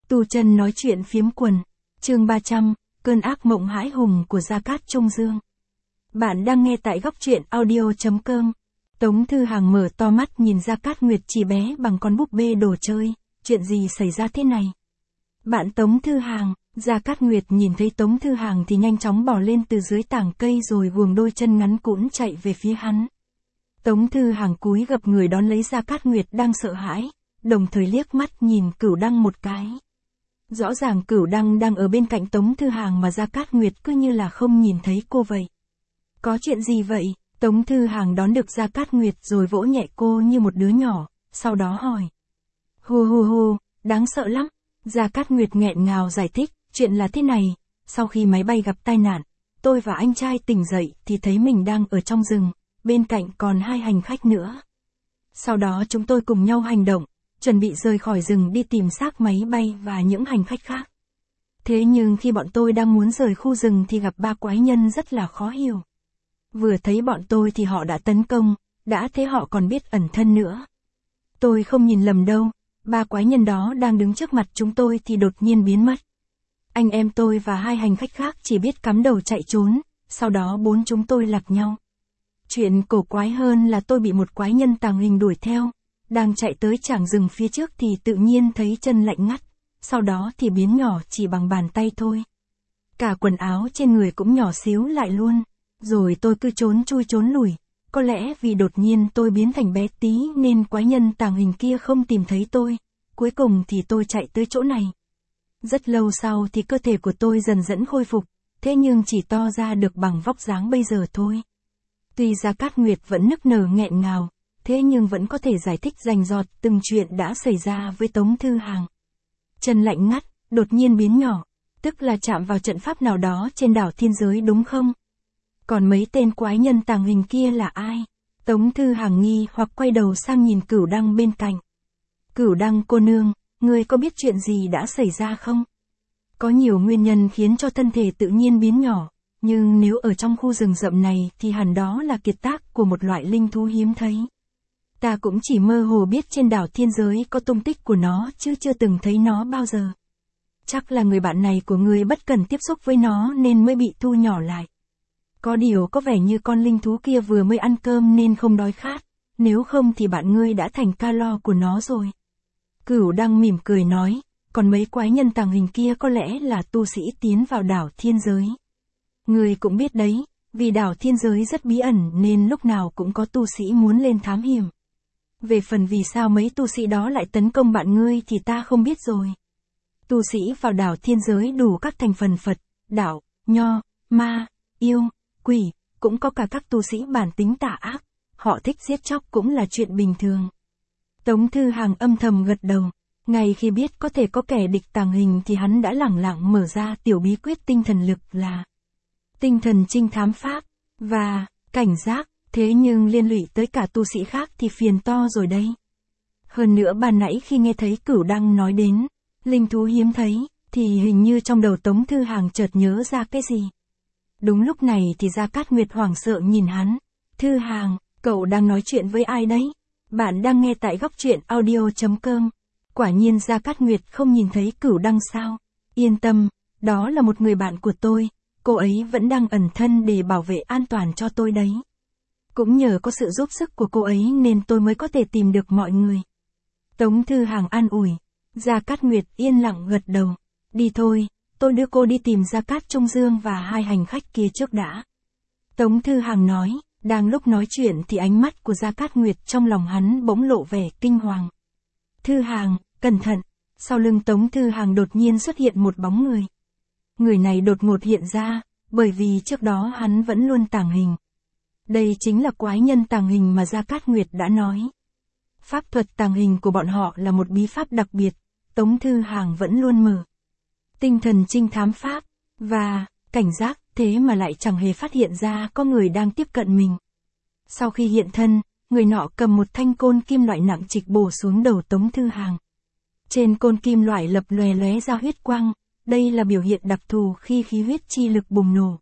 Tu Chân nói chuyện phiếm quần, chương 300, cơn ác mộng hãi hùng của Gia Cát Trung Dương. Bạn đang nghe tại góc truyện audio.com. Tống Thư Hàng mở to mắt nhìn Gia Cát Nguyệt chỉ bé bằng con búp bê đồ chơi, chuyện gì xảy ra thế này? Bạn Tống Thư Hàng, Gia Cát Nguyệt nhìn thấy Tống Thư Hàng thì nhanh chóng bò lên từ dưới tảng cây rồi vuồng đôi chân ngắn cũn chạy về phía hắn. Tống Thư Hàng cúi gập người đón lấy Gia Cát Nguyệt đang sợ hãi, đồng thời liếc mắt nhìn Cửu Đăng một cái. Rõ ràng Cửu Đăng đang ở bên cạnh Tống Thư Hàng mà Gia Cát Nguyệt cứ như là không nhìn thấy cô vậy. Có chuyện gì vậy? Tống Thư Hàng đón được Gia Cát Nguyệt rồi vỗ nhẹ cô như một đứa nhỏ, sau đó hỏi. Hù hù hù, đáng sợ lắm. Gia Cát Nguyệt nghẹn ngào giải thích, chuyện là thế này, sau khi máy bay gặp tai nạn, tôi và anh trai tỉnh dậy thì thấy mình đang ở trong rừng, bên cạnh còn 2 hành khách nữa. Sau đó chúng tôi cùng nhau hành động, chuẩn bị rời khỏi rừng đi tìm xác máy bay và những hành khách khác. Thế nhưng khi bọn tôi đang muốn rời khu rừng thì gặp 3 quái nhân rất là khó hiểu. Vừa thấy bọn tôi thì họ đã tấn công, đã thế họ còn biết ẩn thân nữa. Tôi không nhìn lầm đâu, 3 quái nhân đó đang đứng trước mặt chúng tôi thì đột nhiên biến mất. Anh em tôi và 2 hành khách khác chỉ biết cắm đầu chạy trốn, sau đó 4 chúng tôi lạc nhau. Chuyện cổ quái hơn là tôi bị một quái nhân tàng hình đuổi theo, đang chạy tới trảng rừng phía trước thì tự nhiên thấy chân lạnh ngắt, sau đó thì biến nhỏ chỉ bằng bàn tay thôi. Cả quần áo trên người cũng nhỏ xíu lại luôn, rồi tôi cứ trốn chui trốn lùi, có lẽ vì đột nhiên tôi biến thành bé tí nên quái nhân tàng hình kia không tìm thấy tôi, cuối cùng thì tôi chạy tới chỗ này. Rất lâu sau thì cơ thể của tôi dần dần khôi phục, thế nhưng chỉ to ra được bằng vóc dáng bây giờ thôi. Tuy Gia Cát Nguyệt vẫn nức nở nghẹn ngào, thế nhưng vẫn có thể giải thích rành rọt từng chuyện đã xảy ra với Tống Thư Hàng. Chân lạnh ngắt, đột nhiên biến nhỏ, tức là chạm vào trận pháp nào đó trên đảo thiên giới đúng không? Còn mấy tên quái nhân tàng hình kia là ai? Tống Thư Hàng nghi hoặc quay đầu sang nhìn Cửu Đăng bên cạnh. Cửu Đăng cô nương, ngươi có biết chuyện gì đã xảy ra không? Có nhiều nguyên nhân khiến cho thân thể tự nhiên biến nhỏ, nhưng nếu ở trong khu rừng rậm này thì hẳn đó là kiệt tác của một loại linh thú hiếm thấy. Ta cũng chỉ mơ hồ biết trên đảo thiên giới có tung tích của nó chứ chưa từng thấy nó bao giờ. Chắc là người bạn này của ngươi bất cần tiếp xúc với nó nên mới bị thu nhỏ lại. Có điều có vẻ như con linh thú kia vừa mới ăn cơm nên không đói khát, nếu không thì bạn ngươi đã thành calo của nó rồi. Cửu Đăng mỉm cười nói, còn mấy quái nhân tàng hình kia có lẽ là tu sĩ tiến vào đảo thiên giới. Ngươi cũng biết đấy, vì đảo thiên giới rất bí ẩn nên lúc nào cũng có tu sĩ muốn lên thám hiểm. Về phần vì sao mấy tu sĩ đó lại tấn công bạn ngươi thì ta không biết rồi. Tu sĩ vào đảo thiên giới đủ các thành phần Phật, đạo, nho, ma, yêu, quỷ, cũng có cả các tu sĩ bản tính tà ác, họ thích giết chóc cũng là chuyện bình thường. Tống Thư Hàng âm thầm gật đầu, ngay khi biết có thể có kẻ địch tàng hình thì hắn đã lẳng lặng mở ra tiểu bí quyết tinh thần lực là tinh thần trinh thám pháp, và cảnh giác, thế nhưng liên lụy tới cả tu sĩ khác thì phiền to rồi đây. Hơn nữa ban nãy khi nghe thấy Cửu Đăng nói đến linh thú hiếm thấy, thì hình như trong đầu Tống Thư Hàng chợt nhớ ra cái gì. Đúng lúc này thì Gia Cát Nguyệt hoảng sợ nhìn hắn. Thư Hàng, cậu đang nói chuyện với ai đấy? Bạn đang nghe tại góc truyện audio.com. Quả nhiên Gia Cát Nguyệt không nhìn thấy Cửu Đăng sao? Yên tâm, đó là một người bạn của tôi, cô ấy vẫn đang ẩn thân để bảo vệ an toàn cho tôi đấy. Cũng nhờ có sự giúp sức của cô ấy nên tôi mới có thể tìm được mọi người. Tống Thư Hàng an ủi. Gia Cát Nguyệt yên lặng gật đầu. Đi thôi, tôi đưa cô đi tìm Gia Cát Trung Dương và 2 hành khách kia trước đã. Tống Thư Hàng nói, đang lúc nói chuyện thì ánh mắt của Gia Cát Nguyệt trong lòng hắn bỗng lộ vẻ kinh hoàng. Thư Hàng, cẩn thận, sau lưng Tống Thư Hàng đột nhiên xuất hiện một bóng người. Người này đột ngột hiện ra, bởi vì trước đó hắn vẫn luôn tàng hình. Đây chính là quái nhân tàng hình mà Gia Cát Nguyệt đã nói. Pháp thuật tàng hình của bọn họ là một bí pháp đặc biệt, Tống Thư Hàng vẫn luôn mở. Tinh thần trinh thám pháp, và cảnh giác, thế mà lại chẳng hề phát hiện ra có người đang tiếp cận mình. Sau khi hiện thân, người nọ cầm một thanh côn kim loại nặng trịch bổ xuống đầu Tống Thư Hàng. Trên côn kim loại lập lòe lóe ra huyết quang, đây là biểu hiện đặc thù khi khí huyết chi lực bùng nổ.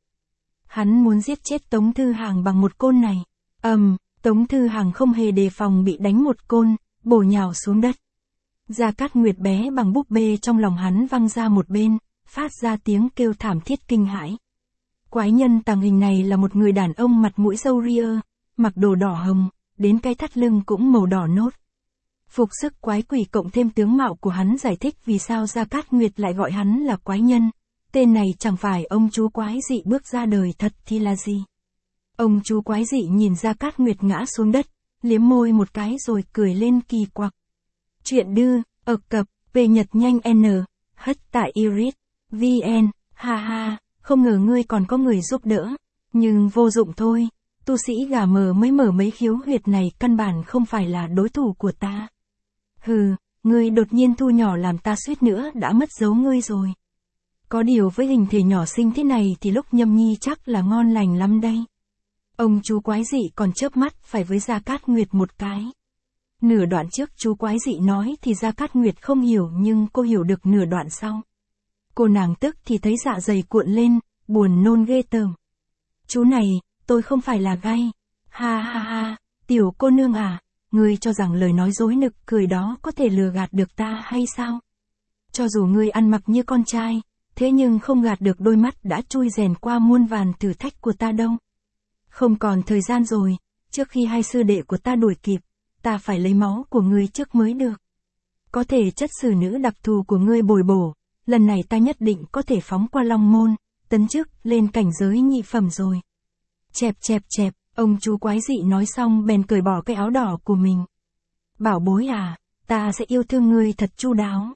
Hắn muốn giết chết Tống Thư Hàng bằng một côn này. Tống Thư Hàng không hề đề phòng bị đánh một côn, bổ nhào xuống đất. Gia Cát Nguyệt bé bằng búp bê trong lòng hắn văng ra một bên, phát ra tiếng kêu thảm thiết kinh hãi. Quái nhân tàng hình này là một người đàn ông mặt mũi râu ria, mặc đồ đỏ hồng, đến cái thắt lưng cũng màu đỏ nốt. Phục sức quái quỷ cộng thêm tướng mạo của hắn giải thích vì sao Gia Cát Nguyệt lại gọi hắn là quái nhân. Tên này chẳng phải ông chú quái dị bước ra đời thật thì là gì? Ông chú quái dị nhìn Gia Cát Nguyệt ngã xuống đất, liếm môi một cái rồi cười lên kỳ quặc. Chuyện đưa, cập, về Nhật nhanh N, hất tại Iris, VN, ha ha, không ngờ ngươi còn có người giúp đỡ, nhưng vô dụng thôi, tu sĩ gà mờ mới mở mấy khiếu huyệt này căn bản không phải là đối thủ của ta. Hừ, ngươi đột nhiên thu nhỏ làm ta suýt nữa đã mất dấu ngươi rồi. Có điều với hình thể nhỏ xinh thế này thì lúc nhâm nhi chắc là ngon lành lắm đây. Ông chú quái dị còn chớp mắt phải với Gia Cát Nguyệt một cái. Nửa đoạn trước chú quái dị nói thì Gia Cát Nguyệt không hiểu nhưng cô hiểu được nửa đoạn sau. Cô nàng tức thì thấy dạ dày cuộn lên, buồn nôn ghê tởm. Chú này, tôi không phải là gay. Ha ha ha, tiểu cô nương à, ngươi cho rằng lời nói dối nực cười đó có thể lừa gạt được ta hay sao? Cho dù ngươi ăn mặc như con trai, thế nhưng không gạt được đôi mắt đã chui rèn qua muôn vàn thử thách của ta đâu. Không còn thời gian rồi, trước khi hai sư đệ của ta đuổi kịp, ta phải lấy máu của ngươi trước mới được. Có thể chất xử nữ đặc thù của ngươi bồi bổ, lần này ta nhất định có thể phóng qua long môn, tấn chức lên cảnh giới nhị phẩm rồi. Chẹp chẹp chẹp, ông chú quái dị nói xong bèn cởi bỏ cái áo đỏ của mình. Bảo bối à, ta sẽ yêu thương ngươi thật chu đáo.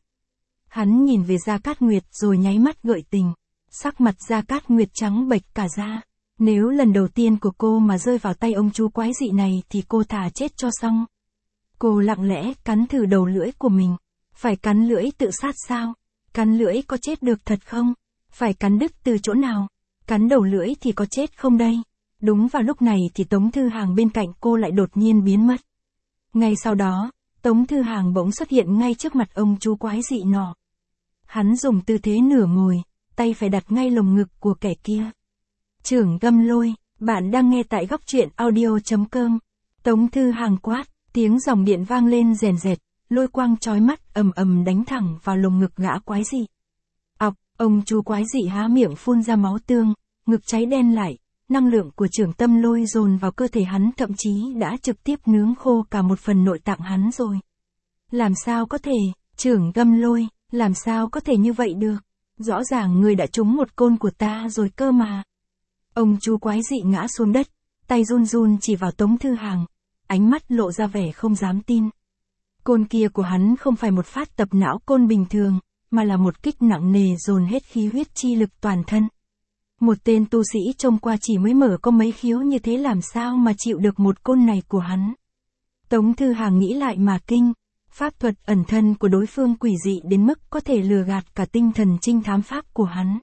Hắn nhìn về Gia Cát Nguyệt rồi nháy mắt gợi tình. Sắc mặt Gia Cát Nguyệt trắng bệch cả da. Nếu lần đầu tiên của cô mà rơi vào tay ông chú quái dị này thì cô thà chết cho xong. Cô lặng lẽ cắn thử đầu lưỡi của mình. Phải cắn lưỡi tự sát sao? Cắn lưỡi có chết được thật không? Phải cắn đứt từ chỗ nào? Cắn đầu lưỡi thì có chết không đây? Đúng vào lúc này thì Tống Thư Hàng bên cạnh cô lại đột nhiên biến mất. Ngay sau đó, Tống Thư Hàng bỗng xuất hiện ngay trước mặt ông chú quái dị nọ. Hắn dùng tư thế nửa ngồi, tay phải đặt ngay lồng ngực của kẻ kia. Trưởng Gâm Lôi, bạn đang nghe tại góc truyện audio.com. Tống Thư Hàng quát, tiếng dòng điện vang lên rèn rẹt, lôi quang chói mắt ầm ầm đánh thẳng vào lồng ngực gã quái dị. Ọc, ông chú quái dị há miệng phun ra máu tương, ngực cháy đen lại, năng lượng của trưởng tâm lôi dồn vào cơ thể hắn thậm chí đã trực tiếp nướng khô cả một phần nội tạng hắn rồi. Làm sao có thể, trưởng Gâm Lôi, làm sao có thể như vậy được? Rõ ràng người đã trúng một côn của ta rồi cơ mà. Ông chú quái dị ngã xuống đất, tay run run chỉ vào Tống Thư Hàng, ánh mắt lộ ra vẻ không dám tin. Côn kia của hắn không phải một phát tập não côn bình thường, mà là một kích nặng nề dồn hết khí huyết chi lực toàn thân. Một tên tu sĩ trông qua chỉ mới mở có mấy khiếu như thế làm sao mà chịu được một côn này của hắn. Tống Thư Hàng nghĩ lại mà kinh, pháp thuật ẩn thân của đối phương quỷ dị đến mức có thể lừa gạt cả tinh thần trinh thám pháp của hắn.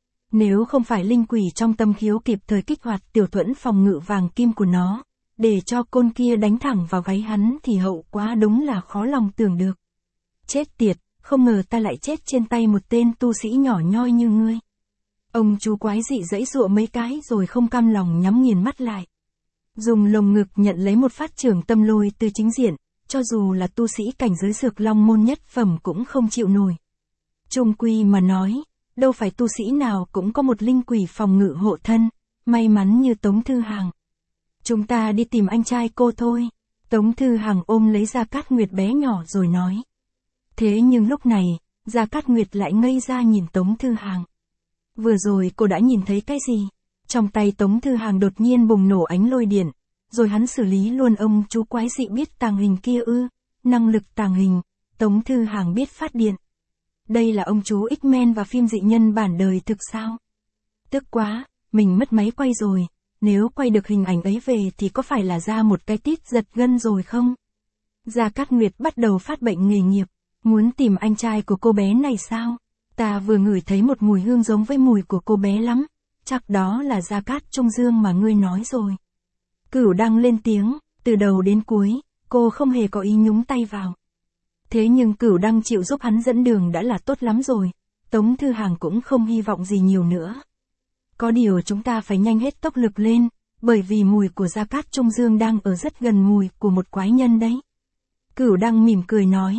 Nếu không phải linh quỷ trong tâm khiếu kịp thời kích hoạt tiểu thuẫn phòng ngự vàng kim của nó, để cho côn kia đánh thẳng vào gáy hắn thì hậu quả đúng là khó lòng tưởng được. Chết tiệt, không ngờ ta lại chết trên tay một tên tu sĩ nhỏ nhoi như ngươi. Ông chú quái dị giãy giụa mấy cái rồi không cam lòng nhắm nghiền mắt lại. Dùng lồng ngực nhận lấy một phát trưởng tâm lôi từ chính diện, cho dù là tu sĩ cảnh giới Dược Long môn nhất phẩm cũng không chịu nổi. Chung quy mà nói, đâu phải tu sĩ nào cũng có một linh quỷ phòng ngự hộ thân, may mắn như Tống Thư Hàng. Chúng ta đi tìm anh trai cô thôi. Tống Thư Hàng ôm lấy Gia Cát Nguyệt bé nhỏ rồi nói. Thế nhưng lúc này, Gia Cát Nguyệt lại ngây ra nhìn Tống Thư Hàng. Vừa rồi cô đã nhìn thấy cái gì? Trong tay Tống Thư Hàng đột nhiên bùng nổ ánh lôi điện, rồi hắn xử lý luôn ông chú quái dị biết tàng hình kia ư? Năng lực tàng hình, Tống Thư Hàng biết phát điện. Đây là ông chú X-Men và phim dị nhân bản đời thực sao? Tức quá, mình mất máy quay rồi, nếu quay được hình ảnh ấy về thì có phải là ra một cái tít giật gân rồi không? Gia Cát Nguyệt bắt đầu phát bệnh nghề nghiệp, muốn tìm anh trai của cô bé này sao? Ta vừa ngửi thấy một mùi hương giống với mùi của cô bé lắm, chắc đó là Gia Cát Trung Dương mà ngươi nói rồi. Cửu Đăng lên tiếng, từ đầu đến cuối, cô không hề có ý nhúng tay vào. Thế nhưng Cửu Đăng chịu giúp hắn dẫn đường đã là tốt lắm rồi, Tống Thư Hàng cũng không hy vọng gì nhiều nữa. Có điều chúng ta phải nhanh hết tốc lực lên, bởi vì mùi của Gia Cát Trung Dương đang ở rất gần mùi của một quái nhân đấy. Cửu Đăng mỉm cười nói,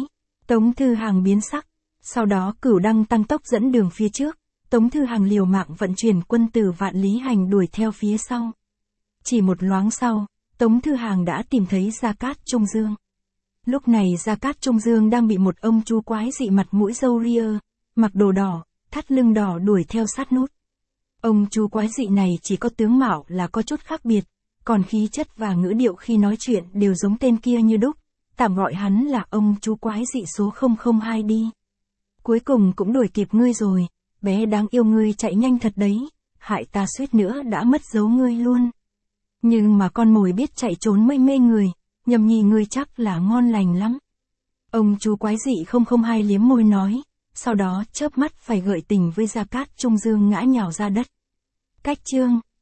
Tống Thư Hàng biến sắc, sau đó Cửu Đăng tăng tốc dẫn đường phía trước, Tống Thư Hàng liều mạng vận chuyển quân từ Vạn Lý Hành đuổi theo phía sau. Chỉ một loáng sau, Tống Thư Hàng đã tìm thấy Gia Cát Trung Dương. Lúc này Gia Cát Trung Dương đang bị một ông chú quái dị mặt mũi râu ria, mặc đồ đỏ, thắt lưng đỏ đuổi theo sát nút. Ông chú quái dị này chỉ có tướng mạo là có chút khác biệt, còn khí chất và ngữ điệu khi nói chuyện đều giống tên kia như đúc, tạm gọi hắn là ông chú quái dị số 002 đi. Cuối cùng cũng đuổi kịp ngươi rồi, bé đáng yêu ngươi chạy nhanh thật đấy, hại ta suýt nữa đã mất dấu ngươi luôn. Nhưng mà con mồi biết chạy trốn mới mê người, nhầm nhì ngươi chắc là ngon lành lắm. Ông chú quái dị 002 liếm môi nói, sau đó chớp mắt phải gợi tình với Gia Cát Trung Dương ngã nhào ra đất. Cách chương